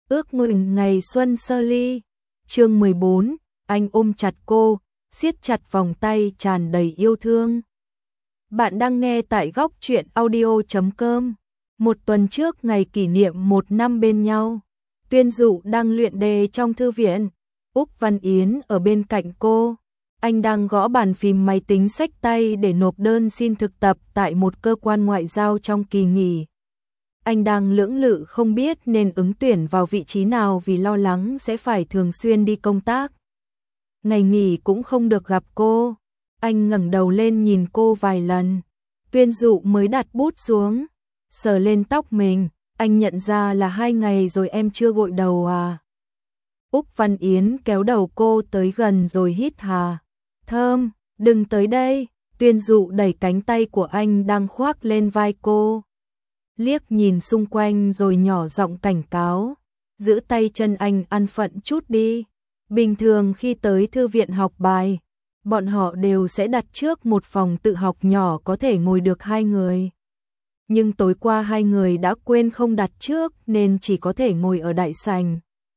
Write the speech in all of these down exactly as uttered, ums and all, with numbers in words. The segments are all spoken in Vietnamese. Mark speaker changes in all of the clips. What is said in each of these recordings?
Speaker 1: Ước mừng ngày xuân sơ ly. Chương mười bốn, anh ôm chặt cô, siết chặt vòng tay tràn đầy yêu thương. Bạn đang nghe tại góc truyện audio chấm com. Một tuần trước ngày kỷ niệm một năm bên nhau, Tuyên Dụ đang luyện đề trong thư viện. Úc Văn Yến ở bên cạnh cô. Anh đang gõ bàn phím máy tính xách tay để nộp đơn xin thực tập tại một cơ quan ngoại giao trong kỳ nghỉ. Anh đang lưỡng lự không biết nên ứng tuyển vào vị trí nào vì lo lắng sẽ phải thường xuyên đi công tác. Ngày nghỉ cũng không được gặp cô. Anh ngẩng đầu lên nhìn cô vài lần. Tuyên Dụ mới đặt bút xuống, sờ lên tóc mình. Anh nhận ra là hai ngày rồi em chưa gội đầu à? Úc Văn Yến kéo đầu cô tới gần rồi hít hà. Thơm, đừng tới đây. Tuyên Dụ đẩy cánh tay của anh đang khoác lên vai cô. Liếc nhìn xung quanh rồi nhỏ giọng cảnh cáo. Giữ tay chân anh ăn phận chút đi. Bình thường khi tới thư viện học bài, bọn họ đều sẽ đặt trước một phòng tự học nhỏ có thể ngồi được hai người. Nhưng tối qua hai người đã quên không đặt trước nên chỉ có thể ngồi ở đại sảnh.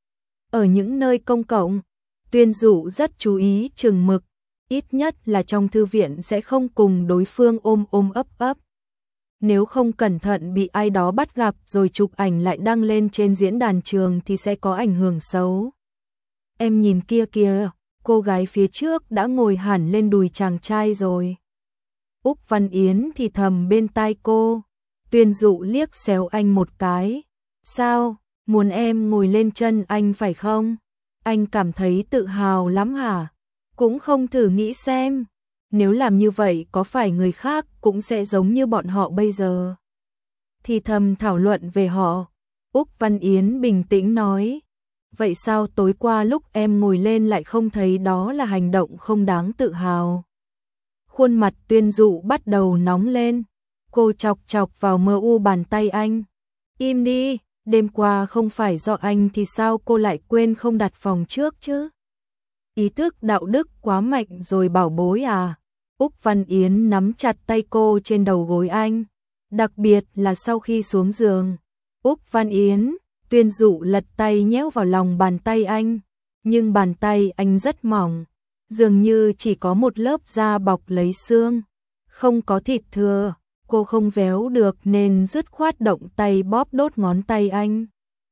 Speaker 1: Ở những nơi công cộng, Tuyên Dụ rất chú ý chừng mực, ít nhất là trong thư viện sẽ không cùng đối phương ôm ôm ấp ấp. Nếu không cẩn thận bị ai đó bắt gặp rồi chụp ảnh lại đăng lên trên diễn đàn trường thì sẽ có ảnh hưởng xấu. Em nhìn kia kìa, cô gái phía trước đã ngồi hẳn lên đùi chàng trai rồi. Úc Văn Yến thì thầm bên tai cô. Tuyên Dụ liếc xéo anh một cái. Sao, muốn em ngồi lên chân anh phải không? Anh cảm thấy tự hào lắm hả? Cũng không thử nghĩ xem. Nếu làm như vậy có phải người khác cũng sẽ giống như bọn họ bây giờ? Thì thầm thảo luận về họ. Úc Văn Yến bình tĩnh nói. Vậy sao tối qua lúc em ngồi lên lại không thấy đó là hành động không đáng tự hào? Khuôn mặt Tuyên Dụ bắt đầu nóng lên. Cô chọc chọc vào mờ u bàn tay anh. Im đi, đêm qua không phải do anh thì sao cô lại quên không đặt phòng trước chứ? Ý thức đạo đức quá mạnh rồi bảo bối à? Úc Văn Yến nắm chặt tay cô trên đầu gối anh. Đặc biệt là sau khi xuống giường. Úc Văn Yến, Tuyên Dụ lật tay nhéo vào lòng bàn tay anh. Nhưng bàn tay anh rất mỏng. Dường như chỉ có một lớp da bọc lấy xương. Không có thịt thừa. Cô không véo được nên dứt khoát động tay bóp đốt ngón tay anh.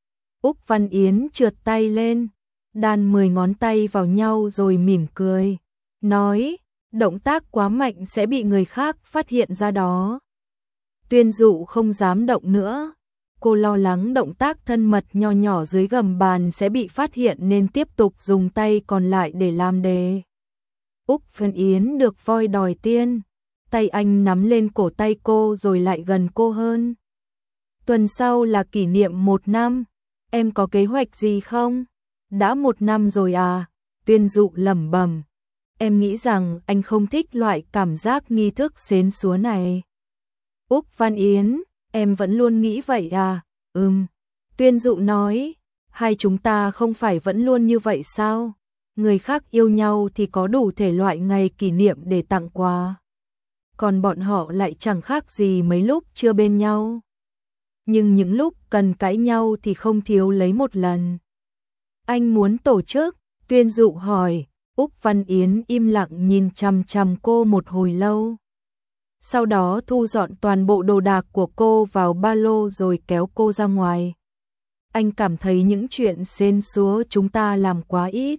Speaker 1: Úc Văn Yến trượt tay lên. Đan mười ngón tay vào nhau rồi mỉm cười. Nói, động tác quá mạnh sẽ bị người khác phát hiện ra đó. Tuyên Dụ không dám động nữa. Cô lo lắng động tác thân mật nho nhỏ dưới gầm bàn sẽ bị phát hiện nên tiếp tục dùng tay còn lại để làm đề. Úc Văn Yến được voi đòi tiên. Tay anh nắm lên cổ tay cô rồi lại gần cô hơn. Tuần sau là kỷ niệm một năm. Em có kế hoạch gì không? Đã một năm rồi à? Tuyên Dụ lẩm bẩm. Em nghĩ rằng anh không thích loại cảm giác nghi thức xến xúa này. Úc Văn Yến, em vẫn luôn nghĩ vậy à? Ừm. Tuyên Dụ nói. Hai chúng ta không phải vẫn luôn như vậy sao? Người khác yêu nhau thì có đủ thể loại ngày kỷ niệm để tặng quà. Còn bọn họ lại chẳng khác gì mấy lúc chưa bên nhau. Nhưng những lúc cần cãi nhau thì không thiếu lấy một lần. Anh muốn tổ chức? Tuyên Dụ hỏi. Úc Văn Yến im lặng nhìn chằm chằm cô một hồi lâu. Sau đó thu dọn toàn bộ đồ đạc của cô vào ba lô rồi kéo cô ra ngoài. Anh cảm thấy những chuyện xến xúa chúng ta làm quá ít.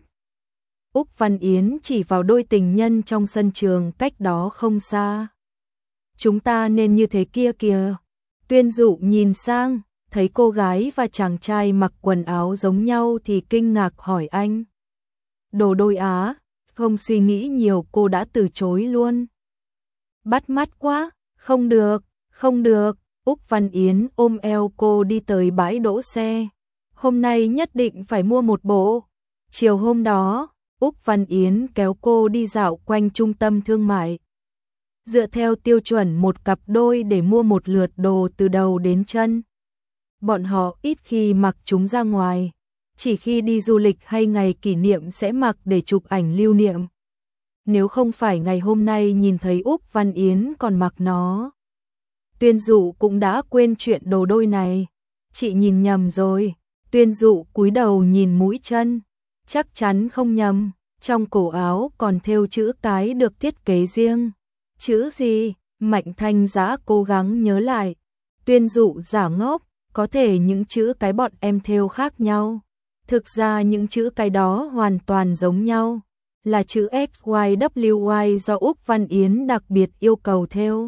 Speaker 1: Úc Văn Yến chỉ vào đôi tình nhân trong sân trường cách đó không xa. Chúng ta nên như thế kia kìa. Tuyên Dụ nhìn sang, thấy cô gái và chàng trai mặc quần áo giống nhau thì kinh ngạc hỏi anh. Đồ đôi á, không suy nghĩ nhiều cô đã từ chối luôn. Bắt mắt quá, không được, không được. Úc Văn Yến ôm eo cô đi tới bãi đỗ xe. Hôm nay nhất định phải mua một bộ. Chiều hôm đó, Úc Văn Yến kéo cô đi dạo quanh trung tâm thương mại. Dựa theo tiêu chuẩn một cặp đôi để mua một lượt đồ từ đầu đến chân. Bọn họ ít khi mặc chúng ra ngoài. Chỉ khi đi du lịch hay ngày kỷ niệm sẽ mặc để chụp ảnh lưu niệm. Nếu không phải ngày hôm nay nhìn thấy Úc Văn Yến còn mặc nó. Tuyên Dụ cũng đã quên chuyện đồ đôi này. Chị nhìn nhầm rồi. Tuyên Dụ cúi đầu nhìn mũi chân, chắc chắn không nhầm, trong cổ áo còn thêu chữ cái được thiết kế riêng. Chữ gì? Mạnh Thanh Dã cố gắng nhớ lại. Tuyên Dụ giả ngốc, có thể những chữ cái bọn em thêu khác nhau. Thực ra những chữ cái đó hoàn toàn giống nhau, là chữ X Y W Y do Úc Văn Yến đặc biệt yêu cầu thêu.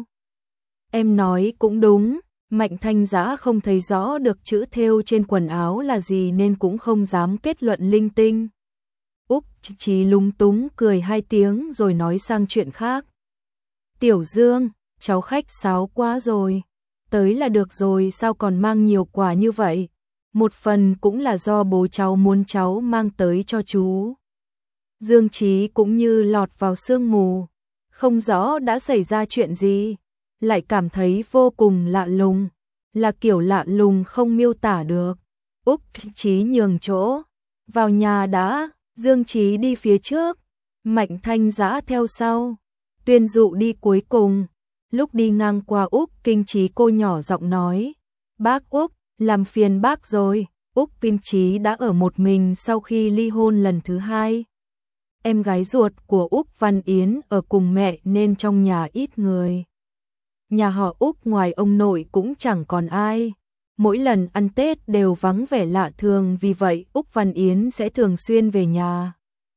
Speaker 1: Em nói cũng đúng, Mạnh Thanh Dã không thấy rõ được chữ thêu trên quần áo là gì nên cũng không dám kết luận linh tinh. Úc Chí lúng túng cười hai tiếng rồi nói sang chuyện khác. Tiểu Dương, cháu khách sáo quá rồi. Tới là được rồi sao còn mang nhiều quà như vậy? Một phần cũng là do bố cháu muốn cháu mang tới cho chú. Dương Chí cũng như lọt vào sương mù, không rõ đã xảy ra chuyện gì, lại cảm thấy vô cùng lạ lùng, là kiểu lạ lùng không miêu tả được. Úc Chí nhường chỗ, vào nhà đã, Dương Chí đi phía trước, Mạnh Thanh Dã theo sau, Tuyên Dụ đi cuối cùng. Lúc đi ngang qua Úc Kinh Chí cô nhỏ giọng nói, bác Úc, làm phiền bác rồi. Úc Kinh Chí đã ở một mình sau khi ly hôn lần thứ hai. Em gái ruột của Úc Văn Yến ở cùng mẹ nên trong nhà ít người. Nhà họ Úc ngoài ông nội cũng chẳng còn ai. Mỗi lần ăn Tết đều vắng vẻ lạ thường, vì vậy Úc Văn Yến sẽ thường xuyên về nhà.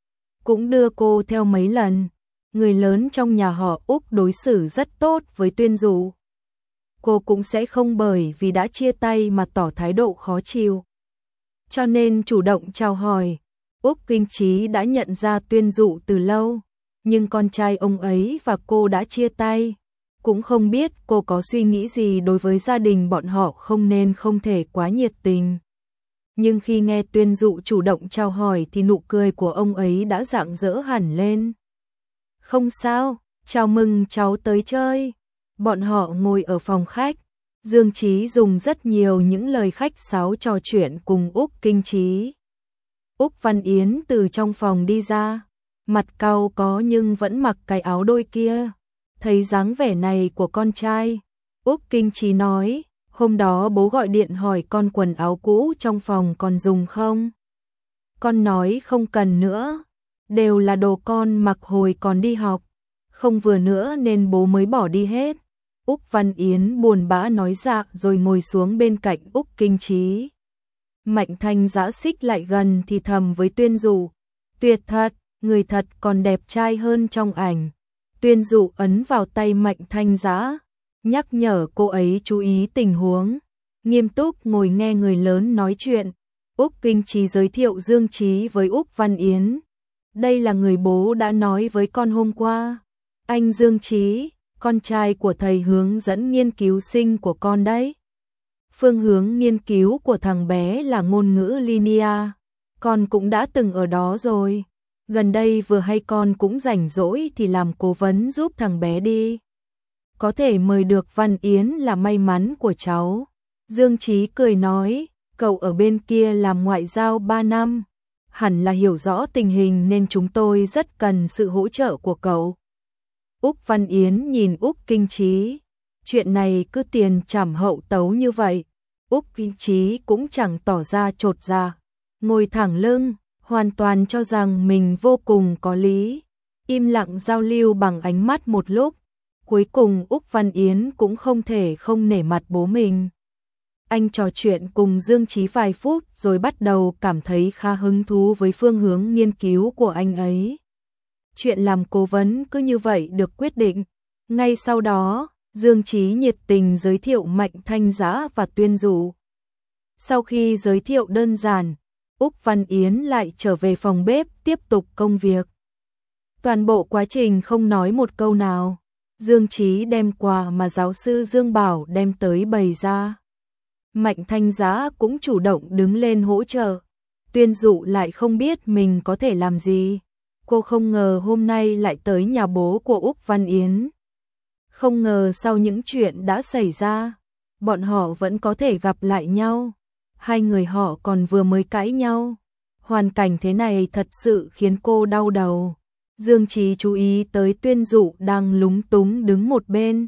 Speaker 1: Cũng đưa cô theo mấy lần. Người lớn trong nhà họ Úc đối xử rất tốt với Tuyên Dụ. Cô cũng sẽ không bởi vì đã chia tay mà tỏ thái độ khó chịu. Cho nên chủ động chào hỏi. Úc Kinh Chí đã nhận ra Tuyên Dụ từ lâu, nhưng con trai ông ấy và cô đã chia tay. Cũng không biết cô có suy nghĩ gì đối với gia đình bọn họ không nên không thể quá nhiệt tình. Nhưng khi nghe Tuyên Dụ chủ động chào hỏi thì nụ cười của ông ấy đã rạng rỡ hẳn lên. Không sao, chào mừng cháu tới chơi. Bọn họ ngồi ở phòng khách. Dương Chí dùng rất nhiều những lời khách sáo trò chuyện cùng Úc Kinh Chí. Úc Văn Yến từ trong phòng đi ra, mặt cau có nhưng vẫn mặc cái áo đôi kia. Thấy dáng vẻ này của con trai, Úc Kinh Chí nói, hôm đó bố gọi điện hỏi con quần áo cũ trong phòng còn dùng không? Con nói không cần nữa, đều là đồ con mặc hồi còn đi học, không vừa nữa nên bố mới bỏ đi hết. Úc Văn Yến buồn bã nói dạ rồi ngồi xuống bên cạnh Úc Kinh Chí. Mạnh Thanh Dã xích lại gần thì thầm với Tuyên Dụ, tuyệt thật, người thật còn đẹp trai hơn trong ảnh. Tuyên Dụ ấn vào tay Mạnh Thanh Dã, nhắc nhở cô ấy chú ý tình huống, nghiêm túc ngồi nghe người lớn nói chuyện. Úc Kinh Chí giới thiệu Dương Chí với Úc Văn Yến. Đây là người bố đã nói với con hôm qua. Anh Dương Chí, con trai của thầy hướng dẫn nghiên cứu sinh của con đấy. Phương hướng nghiên cứu của thằng bé là ngôn ngữ Linia. Con cũng đã từng ở đó rồi. Gần đây vừa hay con cũng rảnh rỗi thì làm cố vấn giúp thằng bé đi. Có thể mời được Văn Yến là may mắn của cháu. Dương Chí cười nói, cậu ở bên kia làm ngoại giao ba năm. Hẳn là hiểu rõ tình hình nên chúng tôi rất cần sự hỗ trợ của cậu. Úc Văn Yến nhìn Úc Kinh Chí. Chuyện này cứ tiền trảm hậu tấu như vậy. Úc Kinh Chí cũng chẳng tỏ ra chột dạ, ngồi thẳng lưng, hoàn toàn cho rằng mình vô cùng có lý. Im lặng giao lưu bằng ánh mắt một lúc. Cuối cùng Úc Văn Yến cũng không thể không nể mặt bố mình. Anh trò chuyện cùng Dương Chí vài phút rồi bắt đầu cảm thấy khá hứng thú với phương hướng nghiên cứu của anh ấy. Chuyện làm cố vấn cứ như vậy được quyết định. Ngay sau đó, Dương Chí nhiệt tình giới thiệu Mạnh Thanh Dã và Tuyên Dụ. Sau khi giới thiệu đơn giản, Úc Văn Yến lại trở về phòng bếp tiếp tục công việc. Toàn bộ quá trình không nói một câu nào. Dương Chí đem quà mà giáo sư Dương Bảo đem tới bày ra. Mạnh Thanh Dã cũng chủ động đứng lên hỗ trợ. Tuyên Dụ lại không biết mình có thể làm gì. Cô không ngờ hôm nay lại tới nhà bố của Úc Văn Yến. Không ngờ sau những chuyện đã xảy ra, bọn họ vẫn có thể gặp lại nhau. Hai người họ còn vừa mới cãi nhau. Hoàn cảnh thế này thật sự khiến cô đau đầu. Dương Chí chú ý tới Tuyên Dụ đang lúng túng đứng một bên.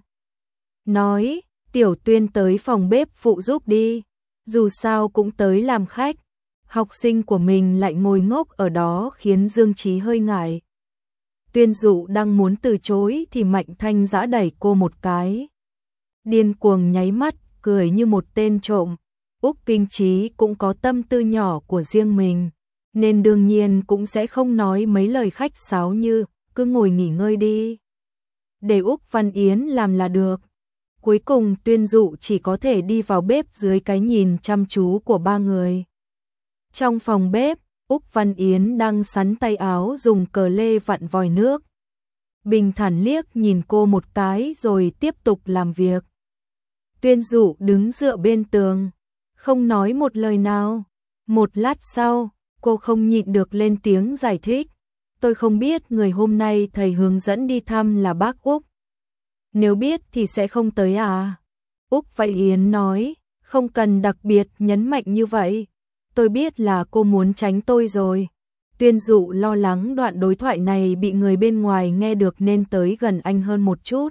Speaker 1: Nói, Tiểu Tuyên tới phòng bếp phụ giúp đi. Dù sao cũng tới làm khách, học sinh của mình lại ngồi ngốc ở đó khiến Dương Chí hơi ngại. Tuyên Dụ đang muốn từ chối thì Mạnh Thanh Dã đẩy cô một cái. Điên cuồng nháy mắt, cười như một tên trộm. Úc Kinh Chí cũng có tâm tư nhỏ của riêng mình, nên đương nhiên cũng sẽ không nói mấy lời khách sáo như cứ ngồi nghỉ ngơi đi, để Úc Văn Yến làm là được. Cuối cùng Tuyên Dụ chỉ có thể đi vào bếp dưới cái nhìn chăm chú của ba người. Trong phòng bếp, Úc Văn Yến đang sắn tay áo dùng cờ lê vặn vòi nước. Bình thản liếc nhìn cô một cái rồi tiếp tục làm việc. Tuyên Dụ đứng dựa bên tường, không nói một lời nào. Một lát sau, cô không nhịn được lên tiếng giải thích. Tôi không biết người hôm nay thầy hướng dẫn đi thăm là bác Úc. Nếu biết thì sẽ không tới à? Úc Văn Yến nói, không cần đặc biệt nhấn mạnh như vậy. Tôi biết là cô muốn tránh tôi rồi. Tuyên Dụ lo lắng đoạn đối thoại này bị người bên ngoài nghe được nên tới gần anh hơn một chút.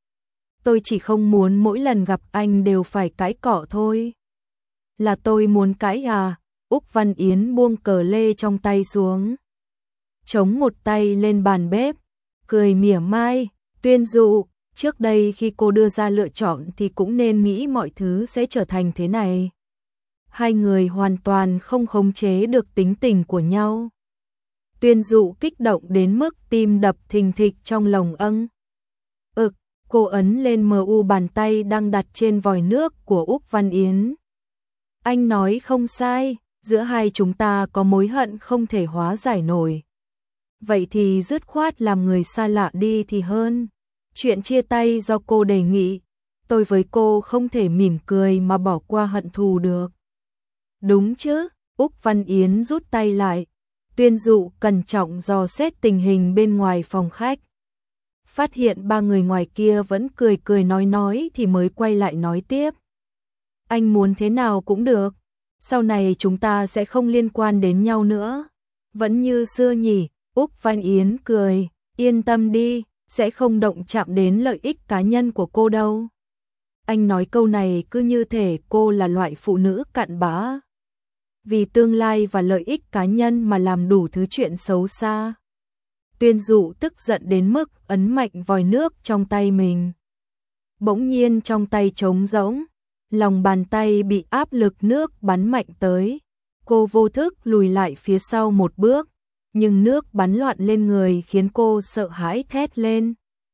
Speaker 1: Tôi chỉ không muốn mỗi lần gặp anh đều phải cãi cọ thôi. Là tôi muốn cãi à? Úc Văn Yến buông cờ lê trong tay xuống, chống một tay lên bàn bếp, cười mỉa mai. Tuyên Dụ, trước đây khi cô đưa ra lựa chọn thì cũng nên nghĩ mọi thứ sẽ trở thành thế này. Hai người hoàn toàn không khống chế được tính tình của nhau. Tuyên Dụ kích động đến mức tim đập thình thịch trong lồng âng. Ực, cô ấn lên mờ u bàn tay đang đặt trên vòi nước của Úc Văn Yến. Anh nói không sai, giữa hai chúng ta có mối hận không thể hóa giải nổi. Vậy thì dứt khoát làm người xa lạ đi thì hơn. Chuyện chia tay do cô đề nghị, tôi với cô không thể mỉm cười mà bỏ qua hận thù được. Đúng chứ? Úc Văn Yến rút tay lại. Tuyên Dụ cẩn trọng dò xét tình hình bên ngoài phòng khách. Phát hiện ba người ngoài kia vẫn cười cười nói nói thì mới quay lại nói tiếp. Anh muốn thế nào cũng được. Sau này chúng ta sẽ không liên quan đến nhau nữa. Vẫn như xưa nhỉ? Úc Văn Yến cười. Yên tâm đi, sẽ không động chạm đến lợi ích cá nhân của cô đâu. Anh nói câu này cứ như thể cô là loại phụ nữ cặn bã, vì tương lai và lợi ích cá nhân mà làm đủ thứ chuyện xấu xa. Tuyên Dụ tức giận đến mức ấn mạnh vòi nước trong tay mình. Bỗng nhiên trong tay trống rỗng, lòng bàn tay bị áp lực nước bắn mạnh tới. Cô vô thức lùi lại phía sau một bước, nhưng nước bắn loạn lên người khiến cô sợ hãi thét lên.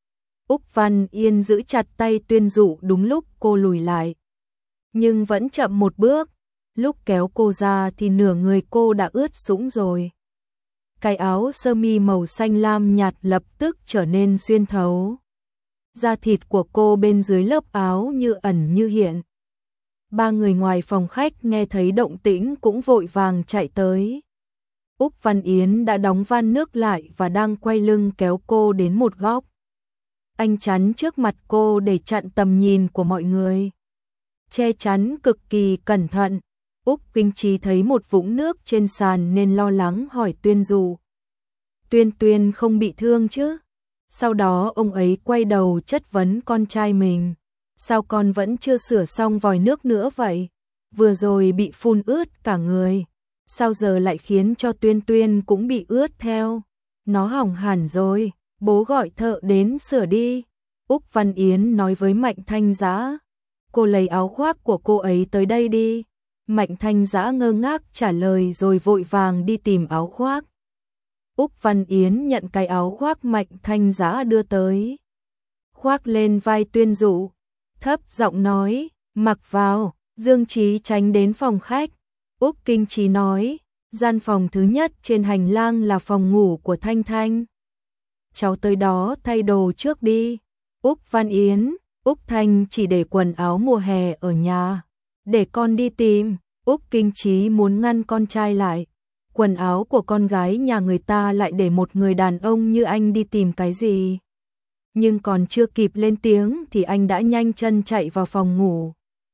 Speaker 1: Úc Văn Yên giữ chặt tay Tuyên Dụ đúng lúc cô lùi lại, nhưng vẫn chậm một bước. Lúc kéo cô ra thì nửa người cô đã ướt sũng rồi. Cái áo sơ mi màu xanh lam nhạt lập tức trở nên xuyên thấu. Da thịt của cô bên dưới lớp áo như ẩn như hiện. Ba người ngoài phòng khách nghe thấy động tĩnh cũng vội vàng chạy tới. Úc Văn Yến đã đóng van nước lại và đang quay lưng kéo cô đến một góc. Anh chắn trước mặt cô để chặn tầm nhìn của mọi người. Che chắn cực kỳ cẩn thận. Úc Kinh Chí thấy một vũng nước trên sàn nên lo lắng hỏi Tuyên Dụ. Tuyên Tuyên không bị thương chứ? Sau đó ông ấy quay đầu chất vấn con trai mình. Sao con vẫn chưa sửa xong vòi nước nữa vậy? Vừa rồi bị phun ướt cả người. Sao giờ lại khiến cho Tuyên Tuyên cũng bị ướt theo? Nó hỏng hẳn rồi, bố gọi thợ đến sửa đi. Úc Văn Yến nói với Mạnh Thanh Dã. Cô lấy áo khoác của cô ấy tới đây đi. Mạnh Thanh Dã ngơ ngác trả lời rồi vội vàng đi tìm áo khoác. Úc Văn Yến nhận cái áo khoác Mạnh Thanh Dã đưa tới, khoác lên vai Tuyên Dụ, thấp giọng nói, mặc vào. Dương Chí tránh đến phòng khách. Úc Kinh Chí nói, gian phòng thứ nhất trên hành lang là phòng ngủ của Thanh Thanh. Cháu tới đó thay đồ trước đi. Úc Văn Yến, Úc Thanh chỉ để quần áo mùa hè ở nhà. Để con đi tìm. Úc Kinh Chí muốn ngăn con trai lại. Quần áo của con gái nhà người ta lại để một người đàn ông như anh đi tìm cái gì? Nhưng còn chưa kịp lên tiếng thì anh đã nhanh chân chạy vào phòng ngủ.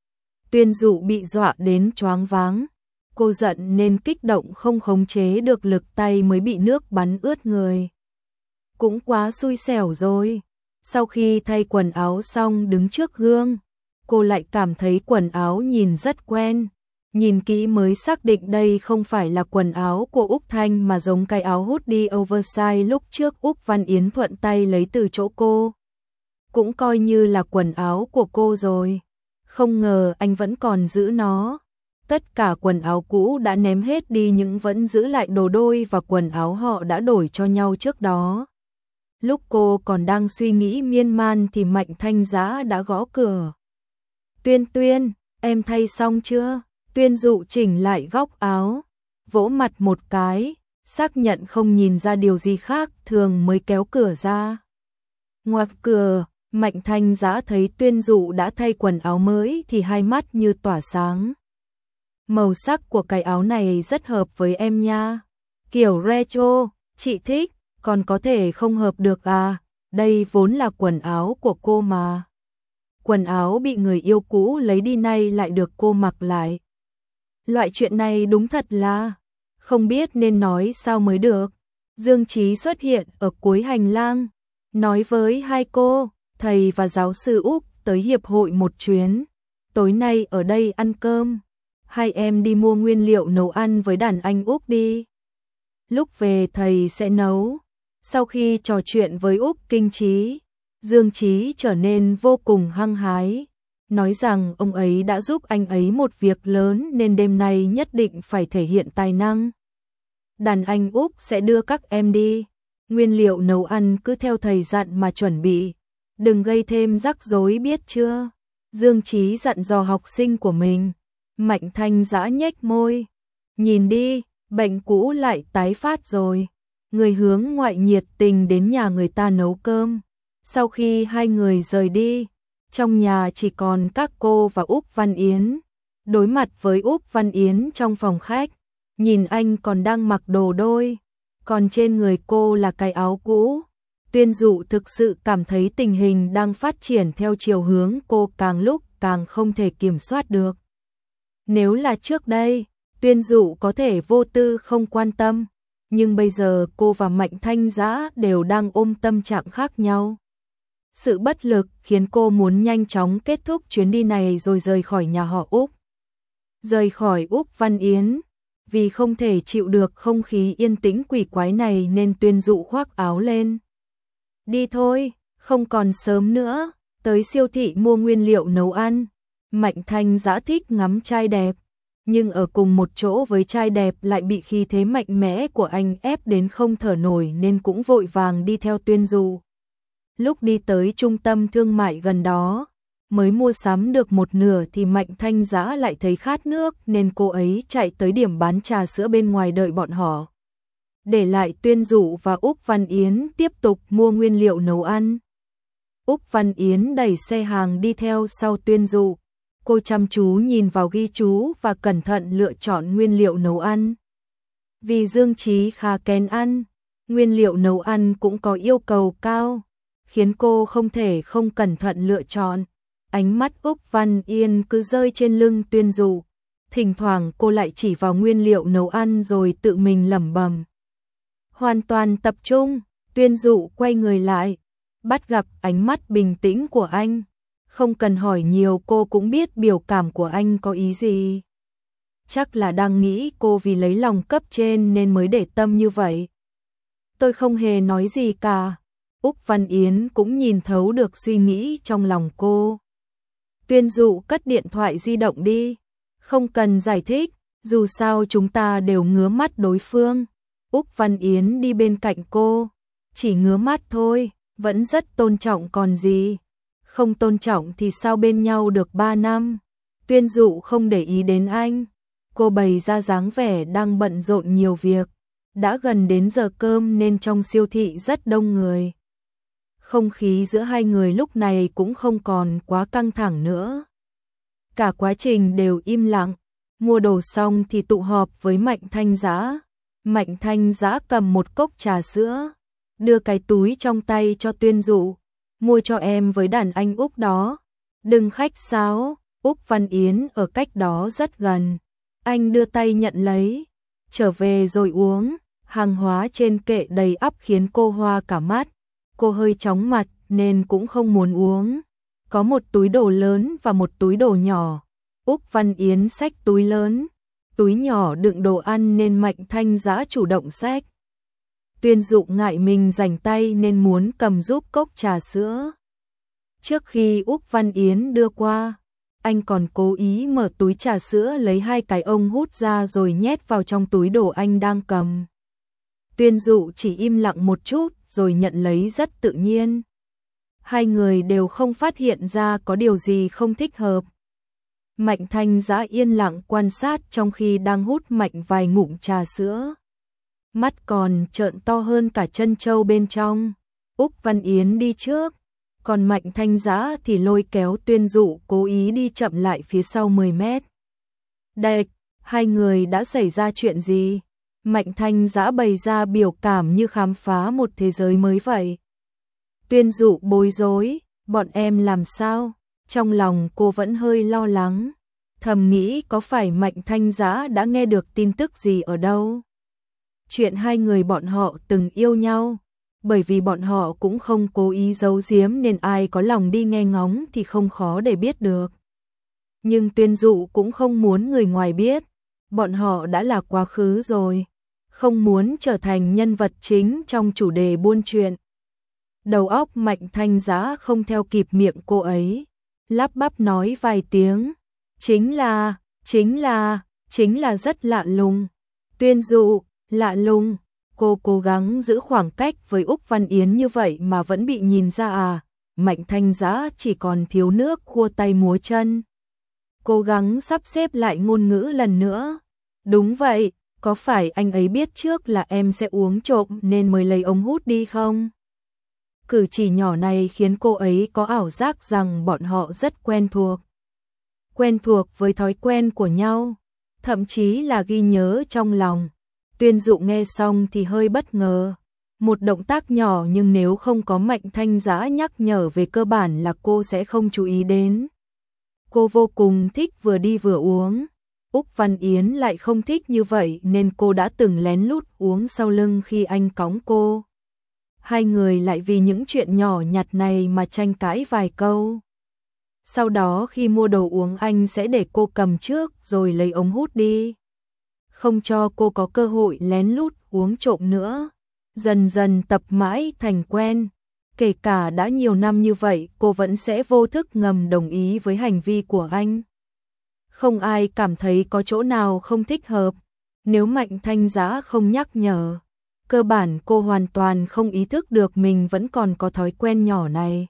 Speaker 1: Tuyên Dụ bị dọa đến choáng váng. Cô giận nên kích động không khống chế được lực tay mới bị nước bắn ướt người. Cũng quá xui xẻo rồi. Sau khi thay quần áo xong đứng trước gương, cô lại cảm thấy quần áo nhìn rất quen. Nhìn kỹ mới xác định đây không phải là quần áo của Úc Thanh mà giống cái áo hoodie oversize lúc trước Úc Văn Yến thuận tay lấy từ chỗ cô. Cũng coi như là quần áo của cô rồi. Không ngờ anh vẫn còn giữ nó. Tất cả quần áo cũ đã ném hết đi nhưng vẫn giữ lại đồ đôi và quần áo họ đã đổi cho nhau trước đó. Lúc cô còn đang suy nghĩ miên man thì Mạnh Thanh Dã đã gõ cửa. Tuyên Tuyên, em thay xong chưa? Tuyên Dụ chỉnh lại góc áo, vỗ mặt một cái, xác nhận không nhìn ra điều gì khác thường mới kéo cửa ra. Ngoài cửa, Mạnh Thanh Dã thấy Tuyên Dụ đã thay quần áo mới thì hai mắt như tỏa sáng. Màu sắc của cái áo này rất hợp với em nha. Kiểu retro, chị thích, còn có thể không hợp được à, đây vốn là quần áo của cô mà. Quần áo bị người yêu cũ lấy đi nay lại được cô mặc lại. Loại chuyện này đúng thật là không biết nên nói sao mới được. Dương Chí xuất hiện ở cuối hành lang, nói với hai cô, thầy và giáo sư Úc tới hiệp hội một chuyến. Tối nay ở đây ăn cơm. Hai em đi mua nguyên liệu nấu ăn với đàn anh Úc đi. Lúc về thầy sẽ nấu. Sau khi trò chuyện với Úc Kinh Chí, Dương Chí trở nên vô cùng hăng hái. Nói rằng ông ấy đã giúp anh ấy một việc lớn nên đêm nay nhất định phải thể hiện tài năng. Đàn anh Úc sẽ đưa các em đi. Nguyên liệu nấu ăn cứ theo thầy dặn mà chuẩn bị. Đừng gây thêm rắc rối biết chưa? Dương Chí dặn dò học sinh của mình. Mạnh Thanh Dã nhếch môi. Nhìn đi, bệnh cũ lại tái phát rồi. Người hướng ngoại nhiệt tình đến nhà người ta nấu cơm. Sau khi hai người rời đi, trong nhà chỉ còn các cô và Úc Văn Yến. Đối mặt với Úc Văn Yến trong phòng khách, nhìn anh còn đang mặc đồ đôi, còn trên người cô là cái áo cũ. Tuyên Dụ thực sự cảm thấy tình hình đang phát triển theo chiều hướng cô càng lúc càng không thể kiểm soát được. Nếu là trước đây, Tuyên Dụ có thể vô tư không quan tâm, nhưng bây giờ cô và Mạnh Thanh Dã đều đang ôm tâm trạng khác nhau. Sự bất lực khiến cô muốn nhanh chóng kết thúc chuyến đi này rồi rời khỏi nhà họ Úc. Rời khỏi Úc Văn Yến, vì không thể chịu được không khí yên tĩnh quỷ quái này nên Tuyên Dụ khoác áo lên. Đi thôi, không còn sớm nữa, tới siêu thị mua nguyên liệu nấu ăn. Mạnh Thanh Dã thích ngắm trai đẹp, nhưng ở cùng một chỗ với trai đẹp lại bị khí thế mạnh mẽ của anh ép đến không thở nổi nên cũng vội vàng đi theo Tuyên Dụ. Lúc đi tới trung tâm thương mại gần đó, mới mua sắm được một nửa thì Mạnh Thanh Dã lại thấy khát nước nên cô ấy chạy tới điểm bán trà sữa bên ngoài đợi bọn họ. Để lại Tuyên Dụ và Úc Văn Yến tiếp tục mua nguyên liệu nấu ăn. Úc Văn Yến đẩy xe hàng đi theo sau Tuyên Dụ. Cô chăm chú nhìn vào ghi chú và cẩn thận lựa chọn nguyên liệu nấu ăn. Vì Dương Chí khá kén ăn, nguyên liệu nấu ăn cũng có yêu cầu cao, khiến cô không thể không cẩn thận lựa chọn. Ánh mắt Úc Văn Yến cứ rơi trên lưng Tuyên Dụ. Thỉnh thoảng cô lại chỉ vào nguyên liệu nấu ăn rồi tự mình lẩm bẩm. Hoàn toàn tập trung, Tuyên Dụ quay người lại, bắt gặp ánh mắt bình tĩnh của anh. Không cần hỏi nhiều cô cũng biết biểu cảm của anh có ý gì. Chắc là đang nghĩ cô vì lấy lòng cấp trên nên mới để tâm như vậy. Tôi không hề nói gì cả. Úc Văn Yến cũng nhìn thấu được suy nghĩ trong lòng cô. Tuyên Dụ cất điện thoại di động đi. Không cần giải thích, dù sao chúng ta đều ngứa mắt đối phương. Úc Văn Yến đi bên cạnh cô. Chỉ ngứa mắt thôi, vẫn rất tôn trọng còn gì. Không tôn trọng thì sao bên nhau được ba năm. Tuyên Dụ không để ý đến anh. Cô bày ra dáng vẻ đang bận rộn nhiều việc. Đã gần đến giờ cơm nên trong siêu thị rất đông người. Không khí giữa hai người lúc này cũng không còn quá căng thẳng nữa. Cả quá trình đều im lặng. Mua đồ xong thì tụ họp với Mạnh Thanh Dã. Mạnh Thanh Dã cầm một cốc trà sữa, đưa cái túi trong tay cho Tuyên Dụ. Mua cho em với đàn anh Úc đó. Đừng khách sáo, Úc Văn Yến ở cách đó rất gần. Anh đưa tay nhận lấy. Trở về rồi uống. Hàng hóa trên kệ đầy ắp khiến cô hoa cả mắt. Cô hơi chóng mặt nên cũng không muốn uống. Có một túi đồ lớn và một túi đồ nhỏ. Úc Văn Yến xách túi lớn, túi nhỏ đựng đồ ăn nên Mạnh Thanh Dã chủ động xách. Tuyên Dụ ngại mình rảnh tay nên muốn cầm giúp cốc trà sữa. Trước khi Úc Văn Yến đưa qua, anh còn cố ý mở túi trà sữa lấy hai cái ống hút ra rồi nhét vào trong túi đồ anh đang cầm. Tuyên Dụ chỉ im lặng một chút rồi nhận lấy rất tự nhiên. Hai người đều không phát hiện ra có điều gì không thích hợp. Mạnh Thanh Dã yên lặng quan sát trong khi đang hút mạnh vài ngụm trà sữa. Mắt còn trợn to hơn cả chân trâu bên trong. Úc Văn Yến đi trước, còn Mạnh Thanh Dã thì lôi kéo Tuyên Dụ cố ý đi chậm lại phía sau mười mét. Đệch, hai người đã xảy ra chuyện gì? Mạnh Thanh Dã bày ra biểu cảm như khám phá một thế giới mới vậy. Tuyên Dụ bối rối, bọn em làm sao? Trong lòng cô vẫn hơi lo lắng, thầm nghĩ có phải Mạnh Thanh Dã đã nghe được tin tức gì ở đâu. Chuyện hai người bọn họ từng yêu nhau, bởi vì bọn họ cũng không cố ý giấu giếm nên ai có lòng đi nghe ngóng thì không khó để biết được. Nhưng Tuyên Dụ cũng không muốn người ngoài biết, bọn họ đã là quá khứ rồi, không muốn trở thành nhân vật chính trong chủ đề buôn chuyện. Đầu óc Mạnh Thanh Dã không theo kịp miệng cô ấy, lắp bắp nói vài tiếng, chính là, chính là, chính là rất lạ lùng. Tuyên Dụ, lạ lùng, cô cố gắng giữ khoảng cách với Úc Văn Yến như vậy mà vẫn bị nhìn ra à? Mạnh Thanh Dã chỉ còn thiếu nước khua tay múa chân. Cố gắng sắp xếp lại ngôn ngữ lần nữa. Đúng vậy, có phải anh ấy biết trước là em sẽ uống trộm nên mới lấy ống hút đi không? Cử chỉ nhỏ này khiến cô ấy có ảo giác rằng bọn họ rất quen thuộc. Quen thuộc với thói quen của nhau, thậm chí là ghi nhớ trong lòng. Tuyên Dụ nghe xong thì hơi bất ngờ. Một động tác nhỏ nhưng nếu không có Mạnh Thanh Dã nhắc nhở về cơ bản là cô sẽ không chú ý đến. Cô vô cùng thích vừa đi vừa uống. Úc Văn Yến lại không thích như vậy nên cô đã từng lén lút uống sau lưng khi anh cõng cô. Hai người lại vì những chuyện nhỏ nhặt này mà tranh cãi vài câu. Sau đó khi mua đồ uống anh sẽ để cô cầm trước rồi lấy ống hút đi, không cho cô có cơ hội lén lút uống trộm nữa. Dần dần tập mãi thành quen, kể cả đã nhiều năm như vậy cô vẫn sẽ vô thức ngầm đồng ý với hành vi của anh. Không ai cảm thấy có chỗ nào không thích hợp. Nếu Mạnh Thanh Dã không nhắc nhở, cơ bản cô hoàn toàn không ý thức được mình vẫn còn có thói quen nhỏ này.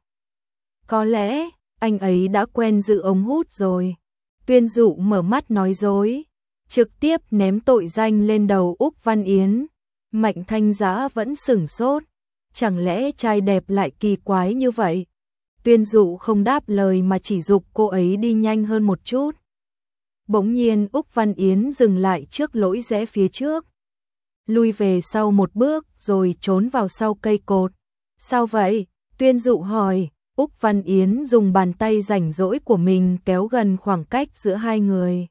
Speaker 1: Có lẽ anh ấy đã quen giữ ống hút rồi. Tuyên Dụ mở mắt nói dối, trực tiếp ném tội danh lên đầu Úc Văn Yến. Mạnh Thanh Dã vẫn sửng sốt, chẳng lẽ trai đẹp lại kỳ quái như vậy? Tuyên Dụ không đáp lời mà chỉ giục cô ấy đi nhanh hơn một chút. Bỗng nhiên Úc Văn Yến dừng lại trước lối rẽ phía trước, lui về sau một bước rồi trốn vào sau cây cột. Sao vậy? Tuyên Dụ hỏi. Úc Văn Yến dùng bàn tay rảnh rỗi của mình kéo gần khoảng cách giữa hai người.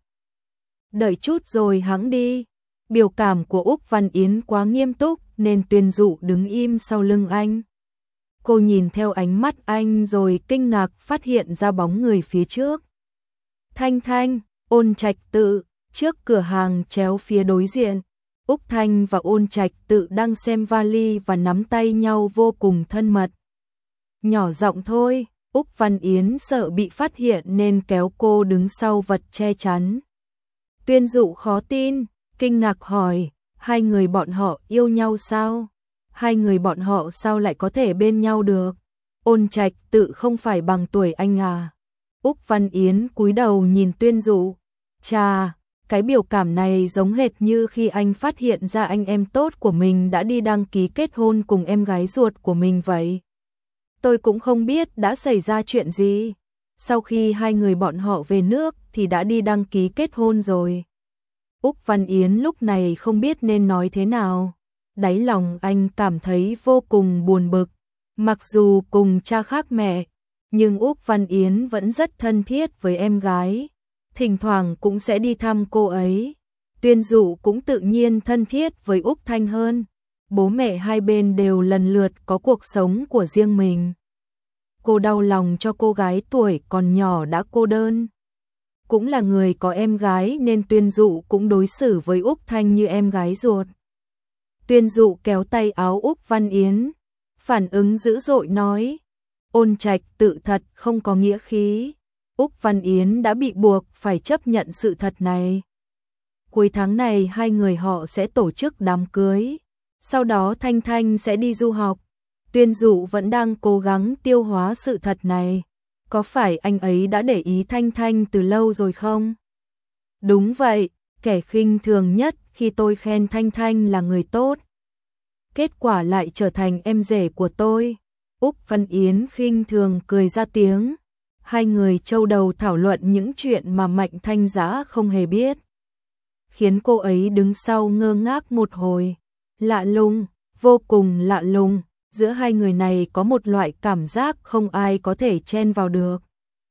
Speaker 1: Đợi chút rồi hẵng đi. Biểu cảm của Úc Văn Yến quá nghiêm túc nên Tuyên Dụ đứng im sau lưng anh. Cô nhìn theo ánh mắt anh rồi kinh ngạc phát hiện ra bóng người phía trước. Thanh Thanh, Ôn Trạch Tự, trước cửa hàng chéo phía đối diện. Úc Thanh và Ôn Trạch Tự đang xem vali và nắm tay nhau vô cùng thân mật. Nhỏ giọng thôi, Úc Văn Yến sợ bị phát hiện nên kéo cô đứng sau vật che chắn. Tuyên Dụ khó tin, kinh ngạc hỏi, hai người bọn họ yêu nhau sao? Hai người bọn họ sao lại có thể bên nhau được? Ôn Trạch Tự không phải bằng tuổi anh à? Úc Văn Yến cúi đầu nhìn Tuyên Dụ. Chà, cái biểu cảm này giống hệt như khi anh phát hiện ra anh em tốt của mình đã đi đăng ký kết hôn cùng em gái ruột của mình vậy. Tôi cũng không biết đã xảy ra chuyện gì. Sau khi hai người bọn họ về nước thì đã đi đăng ký kết hôn rồi. Úc Văn Yến lúc này không biết nên nói thế nào. Đáy lòng anh cảm thấy vô cùng buồn bực. Mặc dù cùng cha khác mẹ, nhưng Úc Văn Yến vẫn rất thân thiết với em gái. Thỉnh thoảng cũng sẽ đi thăm cô ấy. Tuyên Dụ cũng tự nhiên thân thiết với Úc Thanh hơn. Bố mẹ hai bên đều lần lượt có cuộc sống của riêng mình. Cô đau lòng cho cô gái tuổi còn nhỏ đã cô đơn. cũng là người có em gái nên Tuyên Dụ cũng đối xử với Úc Thanh như em gái ruột. Tuyên Dụ kéo tay áo Úc Văn Yến, phản ứng dữ dội nói, Ôn Trạch tự thật không có nghĩa khí. Úc Văn Yến đã bị buộc phải chấp nhận sự thật này. Cuối tháng này hai người họ sẽ tổ chức đám cưới, sau đó Thanh Thanh sẽ đi du học. Tuyên Dụ vẫn đang cố gắng tiêu hóa sự thật này. Có phải anh ấy đã để ý Thanh Thanh từ lâu rồi không? Đúng vậy, kẻ khinh thường nhất khi tôi khen Thanh Thanh là người tốt, kết quả lại trở thành em rể của tôi. Úc Văn Yến khinh thường cười ra tiếng. Hai người châu đầu thảo luận những chuyện mà Mạnh Thanh Dã không hề biết, khiến cô ấy đứng sau ngơ ngác một hồi. Lạ lùng, vô cùng lạ lùng, giữa hai người này có một loại cảm giác không ai có thể chen vào được.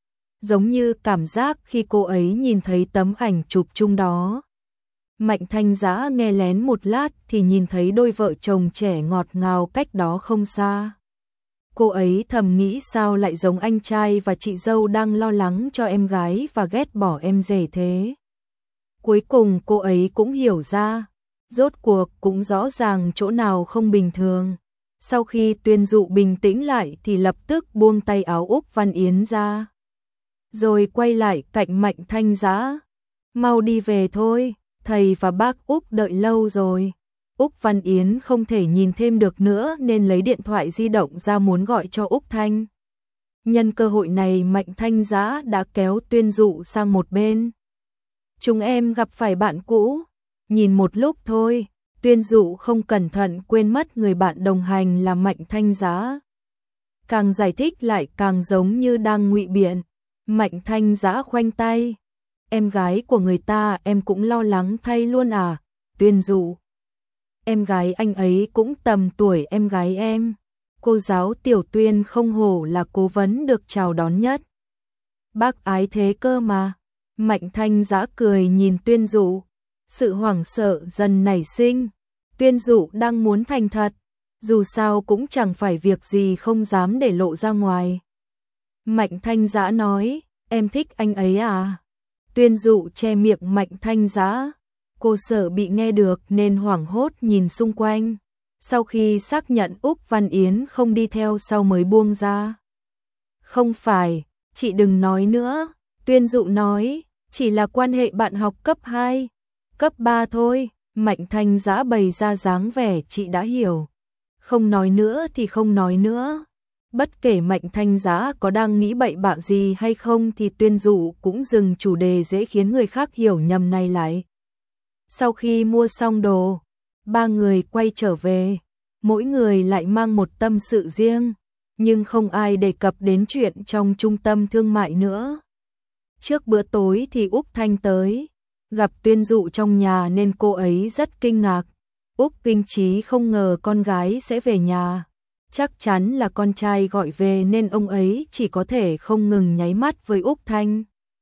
Speaker 1: Giống như cảm giác khi cô ấy nhìn thấy tấm ảnh chụp chung đó. Mạnh Thanh Dã nghe lén một lát thì nhìn thấy đôi vợ chồng trẻ ngọt ngào cách đó không xa. Cô ấy thầm nghĩ sao lại giống anh trai và chị dâu đang lo lắng cho em gái và ghét bỏ em rể thế. Cuối cùng cô ấy cũng hiểu ra, rốt cuộc cũng rõ ràng chỗ nào không bình thường. Sau khi Tuyên Dụ bình tĩnh lại thì lập tức buông tay áo Úc Văn Yến ra, rồi quay lại cạnh Mạnh Thanh Dã. Mau đi về thôi, thầy và bác Úc đợi lâu rồi. Úc Văn Yến không thể nhìn thêm được nữa nên lấy điện thoại di động ra muốn gọi cho Úc Thanh. Nhân cơ hội này Mạnh Thanh Dã đã kéo Tuyên Dụ sang một bên. Chúng em gặp phải bạn cũ, nhìn một lúc thôi. Tuyên Dụ không cẩn thận quên mất người bạn đồng hành là Mạnh Thanh Dã. Càng giải thích lại càng giống như đang ngụy biện. Mạnh Thanh Dã khoanh tay. Em gái của người ta em cũng lo lắng thay luôn à, Tuyên Dụ. Em gái anh ấy cũng tầm tuổi em gái em. Cô giáo Tiểu Tuyên không hổ là cố vấn được chào đón nhất. Bác ái thế cơ mà. Mạnh Thanh Dã cười nhìn Tuyên Dụ. Sự hoảng sợ dần nảy sinh. Tuyên Dụ đang muốn thành thật, dù sao cũng chẳng phải việc gì không dám để lộ ra ngoài. Mạnh Thanh Dã nói, em thích anh ấy à? Tuyên Dụ che miệng Mạnh Thanh Dã. Cô sợ bị nghe được nên hoảng hốt nhìn xung quanh. Sau khi xác nhận Úc Văn Yến không đi theo sau mới buông ra. Không phải, chị đừng nói nữa. Tuyên Dụ nói, chỉ là quan hệ bạn học cấp hai, cấp ba thôi. Mạnh Thanh Dã bày ra dáng vẻ chị đã hiểu. Không nói nữa thì không nói nữa. Bất kể Mạnh Thanh Dã có đang nghĩ bậy bạ gì hay không thì Tuyên Dụ cũng dừng chủ đề dễ khiến người khác hiểu nhầm này lại. Sau khi mua xong đồ, ba người quay trở về, mỗi người lại mang một tâm sự riêng, nhưng không ai đề cập đến chuyện trong trung tâm thương mại nữa. Trước bữa tối thì Úc Thanh tới, gặp Tuyên Dụ trong nhà nên cô ấy rất kinh ngạc. Úc Kinh Chí không ngờ con gái sẽ về nhà, chắc chắn là con trai gọi về nên ông ấy chỉ có thể không ngừng nháy mắt với Úc Thanh.